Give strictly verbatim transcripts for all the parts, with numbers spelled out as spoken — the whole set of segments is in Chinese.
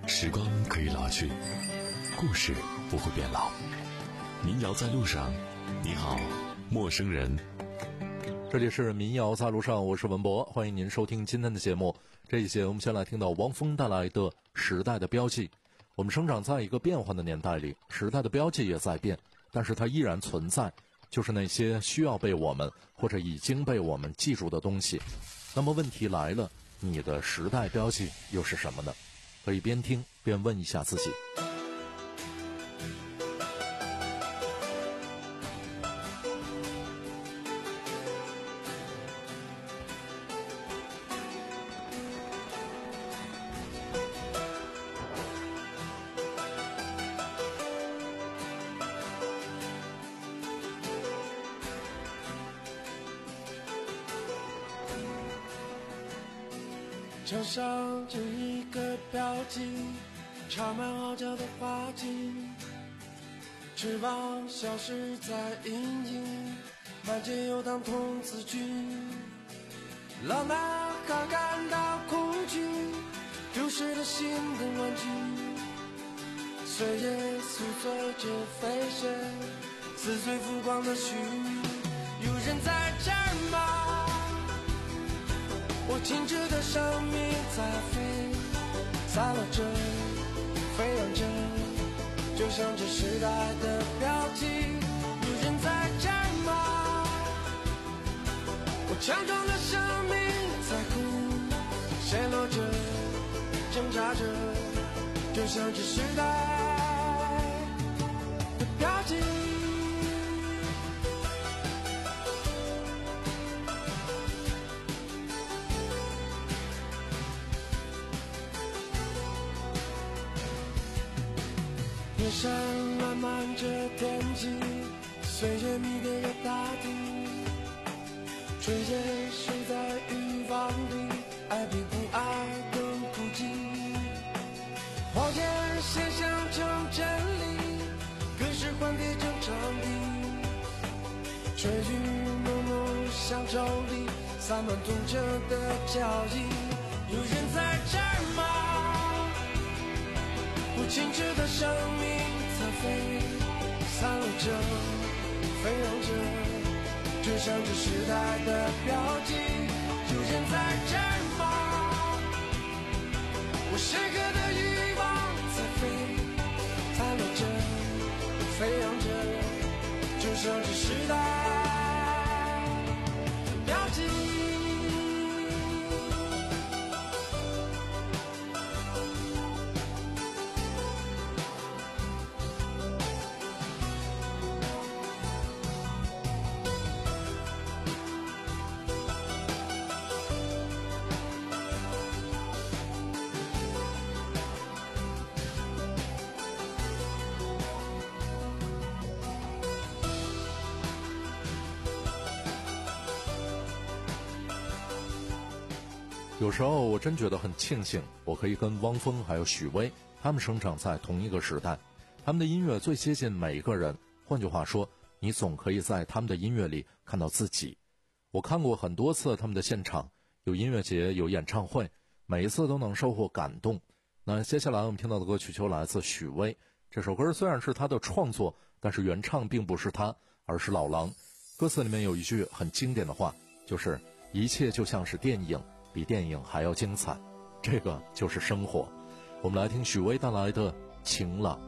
时光可以老去，故事不会变老。民谣在路上，你好，陌生人。 这里是民谣在路上，我是文博，欢迎您收听今天的节目。这一节我们先来听到汪峰带来的《时代的标记》。我们生长在一个变幻的年代里，时代的标记也在变，但是它依然存在，就是那些需要被我们或者已经被我们记住的东西。那么问题来了，你的时代标记又是什么呢？可以边听边问一下自己。 墙上这一个标记，插满傲娇的花茎，翅膀消失在阴影，满街游荡童子军。老男孩感到恐惧，丢失了心的玩具，岁月宿醉着飞逝，似醉浮光的须臾。有人在这儿吗？我静止的生命在飞，散落着，飞扬着，就像这时代的标记。有人在这儿吗？我强壮的生命在哭，陷落着，挣扎着，就像这时代的标记。天上漫漫着天际，岁月迷恋着大地，春夜守在欲望里，爱比不爱更孤寂。谎言现象成真理，可是幻变成真理。春雨蒙蒙像周里洒满痛彻的脚印。有人在这儿吗？不静止的生命在飞，散落着，飞扬着，就像这时代的标记。有人在这儿吗？我深刻的欲望在飞，散落着，飞扬着，就像这时代的标记。 有时候我真觉得很庆幸，我可以跟汪峰还有许巍他们生长在同一个时代，他们的音乐最接近每一个人，换句话说，你总可以在他们的音乐里看到自己。我看过很多次他们的现场，有音乐节，有演唱会，每一次都能收获感动。那接下来我们听到的歌曲就来自许巍，这首歌虽然是他的创作，但是原唱并不是他，而是老狼。歌词里面有一句很经典的话，就是一切就像是电影，比电影还要精彩，这个就是生活。我们来听许巍带来的《晴朗》。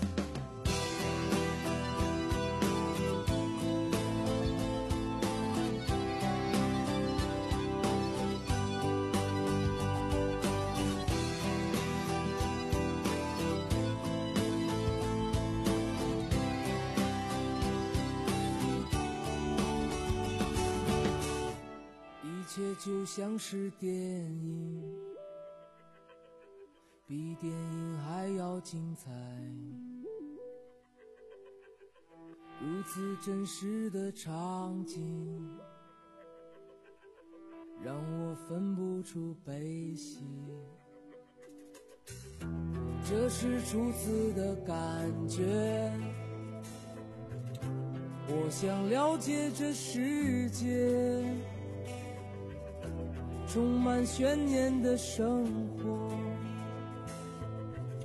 一切就像是电影，比电影还要精彩，如此真实的场景，让我分不出悲喜。这是初次的感觉，我想了解这世界，充满悬念的生活，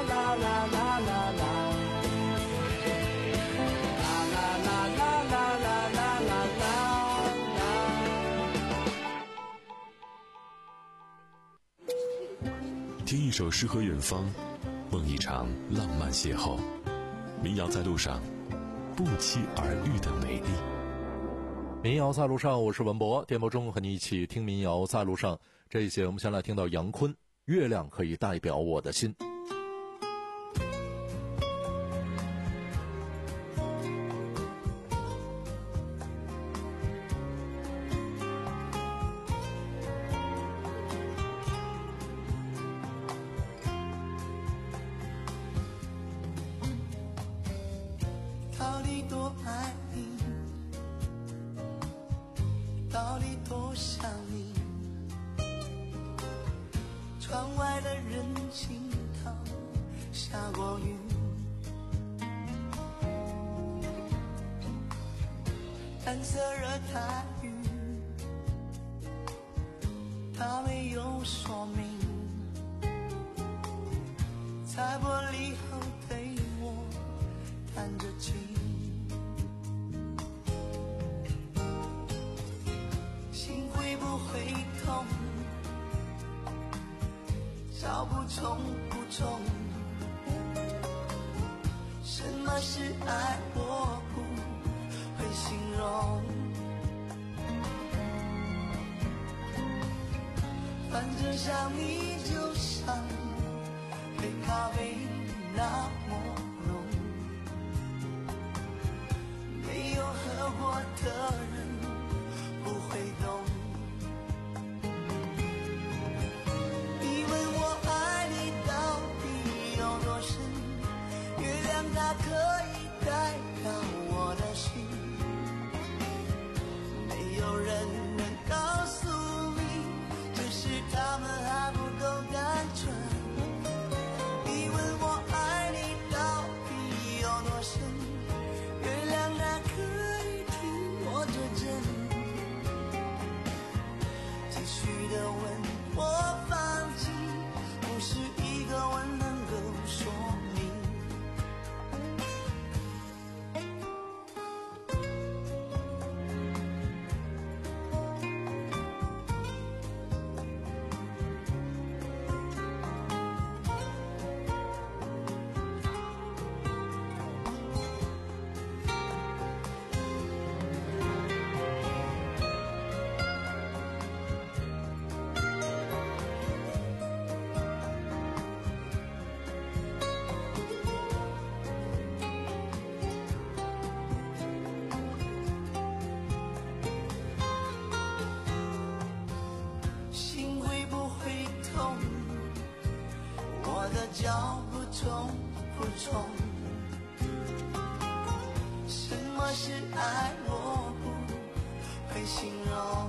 啦啦啦啦啦啦。 听一首诗和远方，梦一场浪漫邂逅。民谣在路上，不期而遇的美丽。 民谣在路上，我是文博，电波中和你一起听民谣在路上。这一节我们先来听到杨坤，月亮可以代表我的心。 窗外的人行道下过雨，蓝色热带雨，它没有说明，在玻璃后对我弹着琴，心会不会痛？找不中不中，什么是爱我不会形容，反正想你就像杯咖啡那么浓，没有喝过的人不会懂。你问我爱你到底有多深，月亮它可以代表我的心，没有人能告诉你，只是他们还不够单纯。你问我爱你到底有多深，月亮它可以替我作证，继续的问我放弃，不是一个吻能够说明。心会不会痛？我的脚步重不重？什么是爱我不会形容，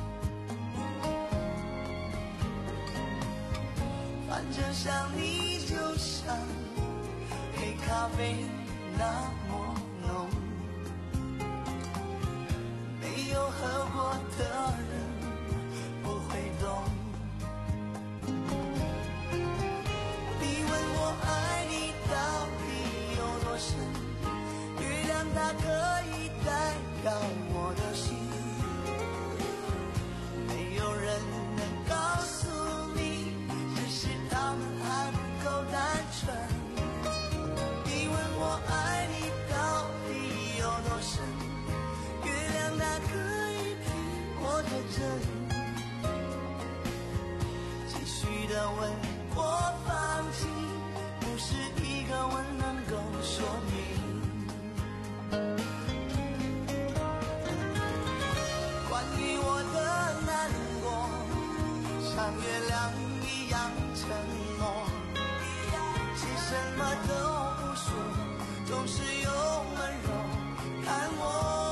反正想你就像黑咖啡那么浓，没有喝过的人不会懂。你问我爱你到底有多深，月亮它可以代表我的心，没有人能告诉你，只是他们还不够单纯。你问我爱你到底有多深，月亮它可以替我作证，继续的问我放弃，不是一个吻能够说明。关于我的难过，像月亮一样沉默，是什么都不说，总是用温柔看我。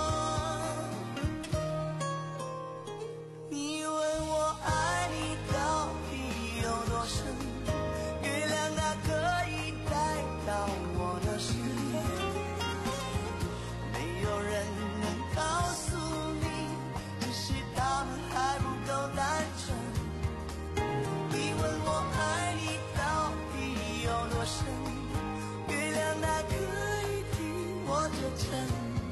你问我爱你到底有多深，月亮它可以代表我的心，没有人能告诉你，只是他们还不够单纯。你问我爱你到底有多深，月亮它可以替我作证，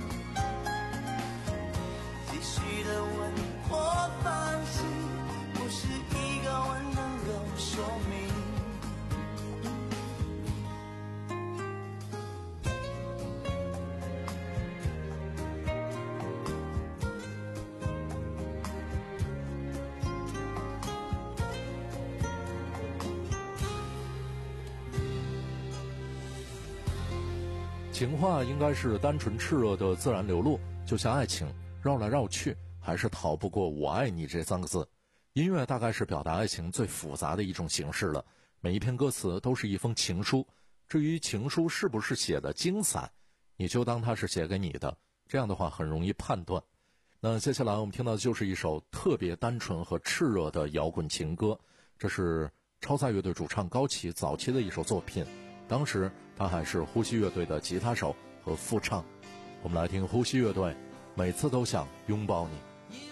继续的问我放弃，不是一个吻能够说明。 情话应该是单纯炽热的自然流露，就像爱情，绕来绕去还是逃不过我爱你这三个字。音乐大概是表达爱情最复杂的一种形式了，每一篇歌词都是一封情书，至于情书是不是写的精彩，你就当它是写给你的，这样的话很容易判断。那接下来我们听到的就是一首特别单纯和炽热的摇滚情歌， 这是超载乐队主唱高旗早期的一首作品，当时他还是呼吸乐队的吉他手和副唱。我们来听呼吸乐队，每次都想拥抱你。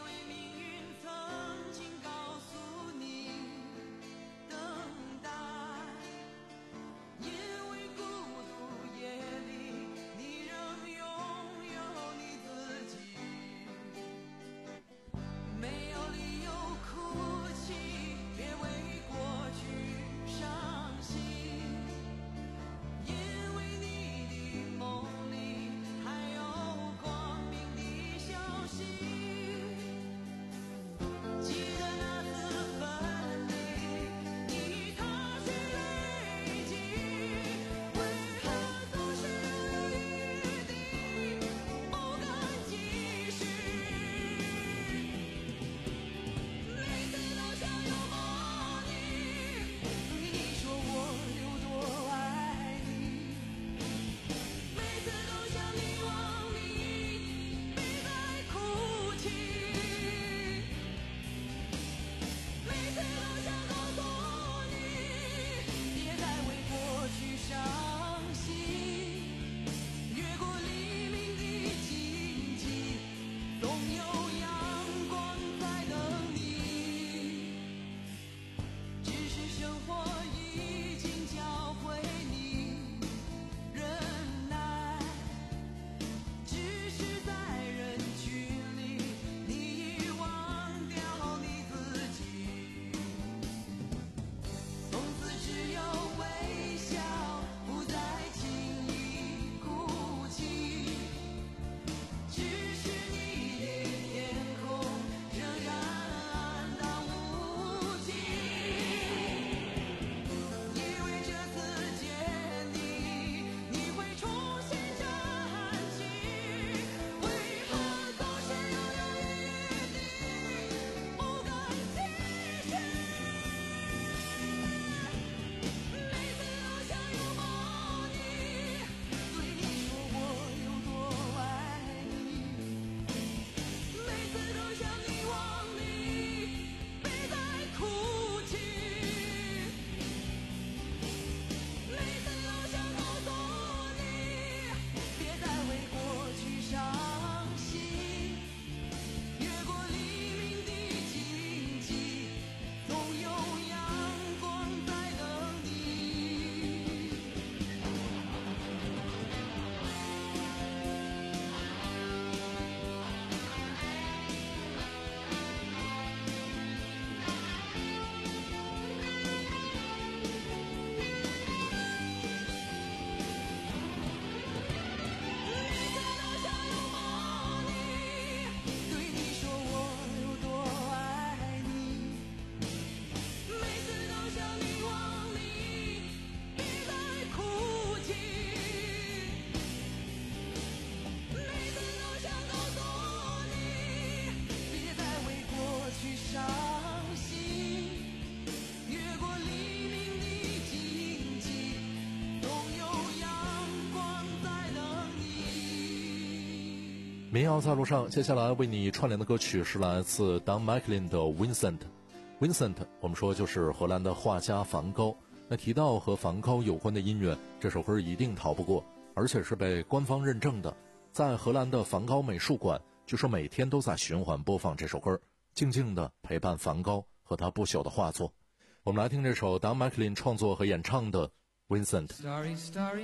民谣在路上，接下来为你串联的歌曲是来自 Don McLean 的 Vincent。Vincent 我们说就是荷兰的画家梵高，那提到和梵高有关的音乐，这首歌一定逃不过，而且是被官方认证的。在荷兰的梵高美术馆，据说每天都在循环播放这首歌，静静地陪伴梵高和他不朽的画作。我们来听这首 Don McLean 创作和演唱的 Vincent。Starry, starry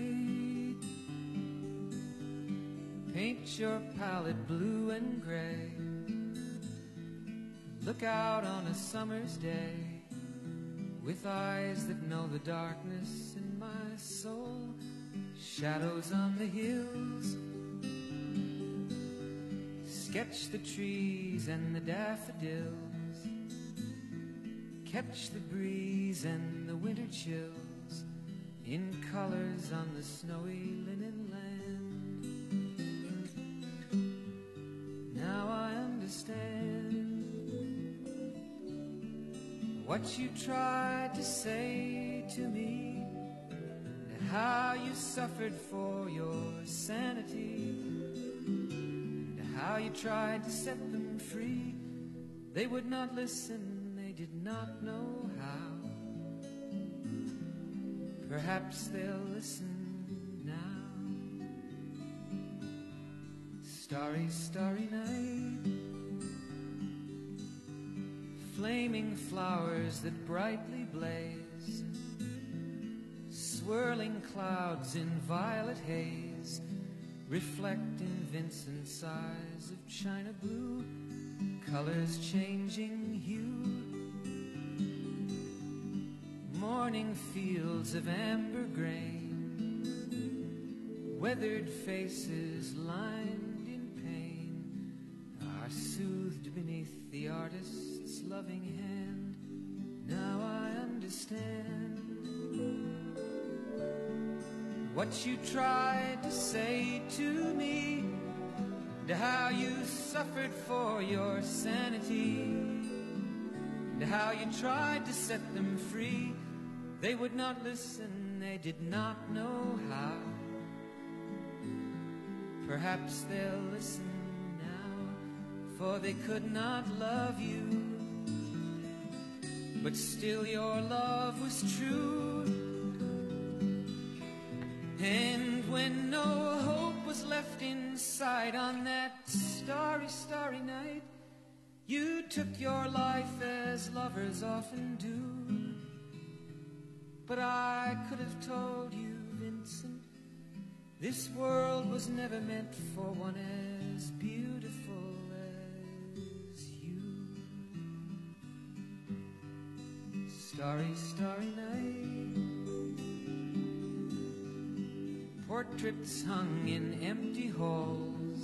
night, paint your palette blue and gray. Look out on a summer's day with eyes that know the darkness in my soul. Shadows on the hills, sketch the trees and the daffodils, catch the breeze and the winter chills in colors on the snowy linen land. Now I understand what you tried to say to me, and how you suffered for your sanity, and how you tried to set them free. They would not listen, they did not know how. Perhaps they'll listen now. Starry, starry night, flaming flowers that brightly blaze, swirling clouds in violet haze, reflect in Vincent's eyes of china blue, colors changing hue. Morning fields of amber grain, weathered faces lined in pain, are soothed beneath the artist's loving hand. Now I understand what you tried to say to me, and how you suffered for your sanity, and how you tried to set them free. They would not listen, they did not know how. Perhaps they'll listen now, for they could not love you, but still your love was true. And when no hope was left inside on that starry, starry night, you took your life as lovers often do. But I could have told you, Vincent, this world was never meant for one as beautiful as you. Starry, starry night, portraits hung in empty halls,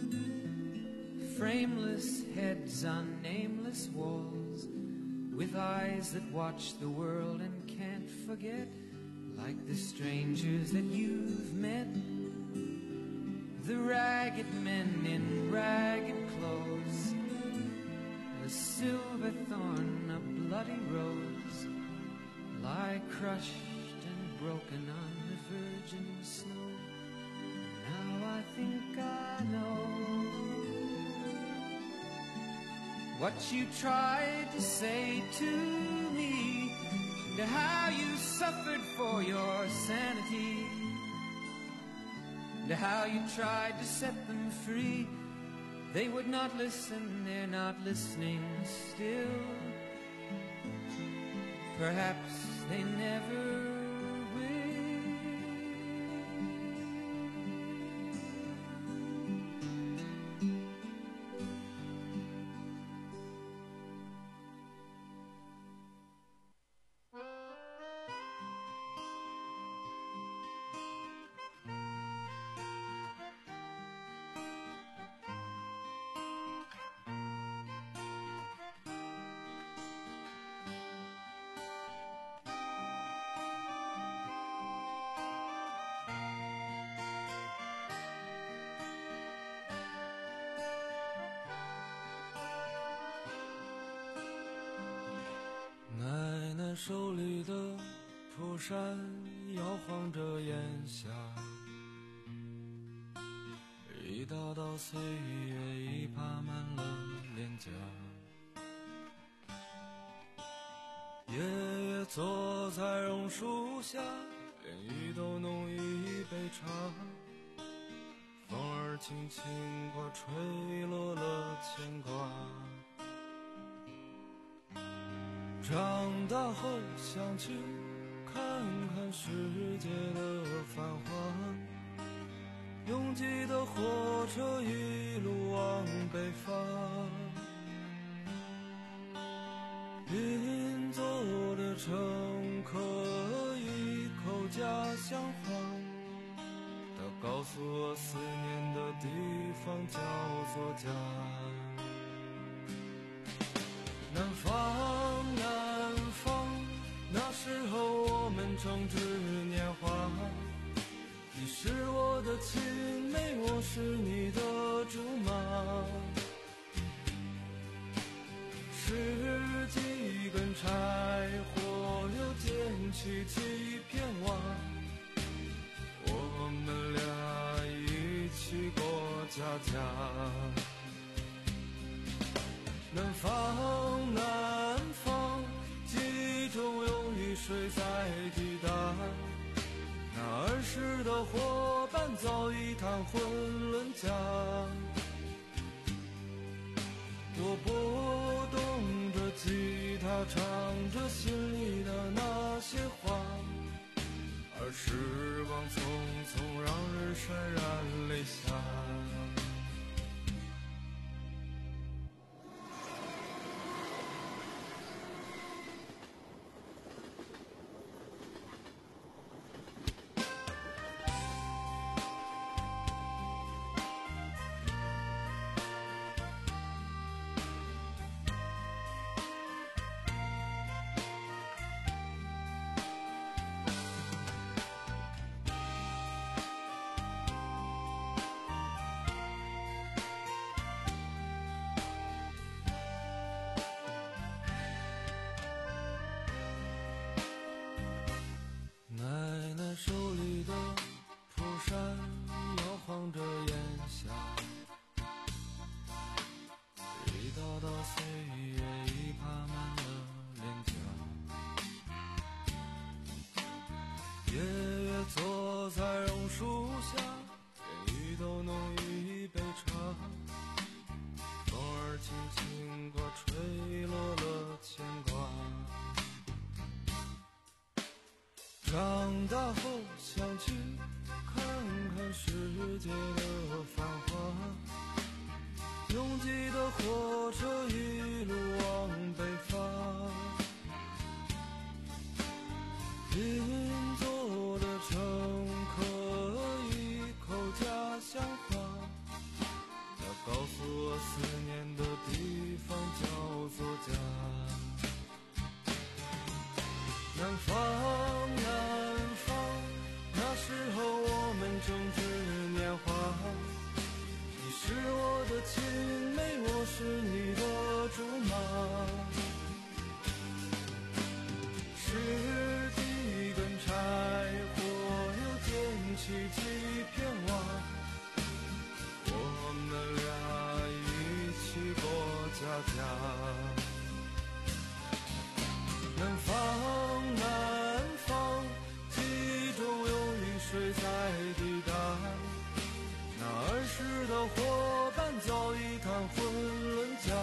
frameless heads on nameless walls, with eyes that watch the world and can't forget, like the strangers that you've met, the ragged men in ragged clothes, a silver thorn, a bloody rose, lie crushed and broken on the virgin snow. Now I think I know what you tried to say to me, and how you suffered for your sanity, and how you tried to set them free. They would not listen, they're not listening still. Perhaps they never 手里的蒲扇摇晃着烟霞，一道道岁月已爬满了脸颊。爷爷坐在榕树下，连雨都弄一杯茶，风儿轻轻刮，吹落了牵挂。长大后想去看看世界的繁华，拥挤的火车一路往北方，邻座的乘客一口家乡话，他告诉我思念的地方叫做家。南方南方，那时候我们正值年华，你是我的青梅，我是你的竹马，拾几根柴火，又捡起几片瓦，我们俩一起过家家。南方南方， 时的伙伴早已谈婚论嫁。我拨动着吉他，唱着心里的那些话，而时光匆匆让人潸然泪下。奶奶手里的蒲扇摇晃着烟霞，一道道岁月已爬满了脸颊。爷爷坐在榕树下，连雨都弄一杯茶，风儿轻轻刮，吹落了牵挂。长大后想去看看世界的繁华，拥挤的火车一路往北方，邻座的乘客一口家乡话，他告诉我思念的地方叫做家。南方南方，那时候我们正值年华，你是我的青梅，我是你的竹马，拾几根柴火又捡起几片瓦，我们俩一起过家家。南方南方，记忆中有雨水在滴答，那儿时的伙伴早已谈婚论嫁。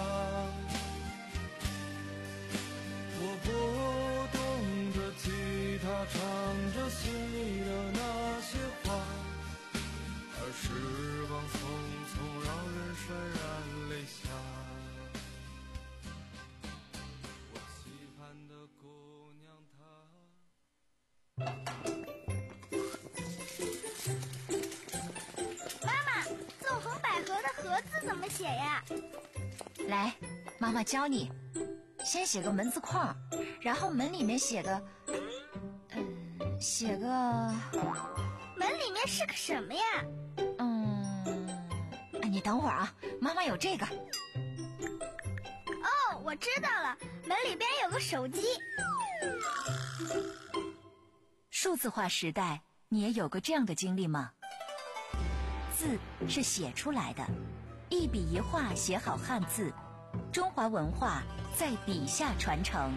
我拨动着吉他，唱着心里的那些话，而时光匆匆让人潸然泪下。的姑娘她， 妈妈，纵横捭阖的阖字怎么写呀？ 来，妈妈教你。先写个门字框，然后门里面写个，嗯，写个门里面是个什么呀？ 嗯，你等会儿啊，妈妈有这个。 哦，我知道了，门里边有个手机。 数字化时代，你也有过这样的经历吗？字是写出来的，一笔一画写好汉字，中华文化在笔下传承。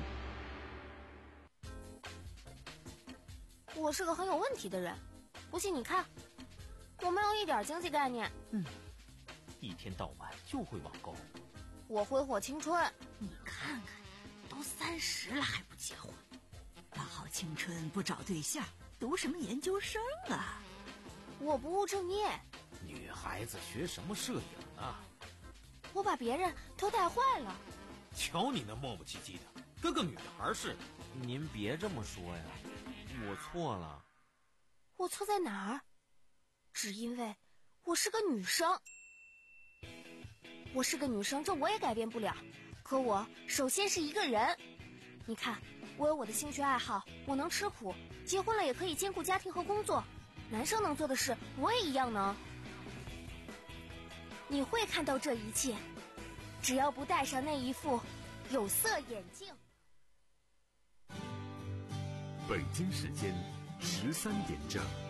我是个很有问题的人，不信你看，我没有一点经济概念。 嗯，一天到晚就会网购。 我挥霍青春。 你看看，都三十了还不结婚，大好青春不找对象，读什么研究生啊？ 我不务正业。 女孩子学什么摄影啊？ 我把别人都带坏了。 瞧你那磨磨唧唧的，跟个女孩似的。 您别这么说呀，我错了。 我错在哪儿？只因为我是个女生。我是个女生，这我也改变不了。可我首先是一个人。你看，我有我的兴趣爱好，我能吃苦，结婚了也可以兼顾家庭和工作。男生能做的事，我也一样能。你会看到这一切，只要不戴上那一副有色眼镜。 北京时间十三点整。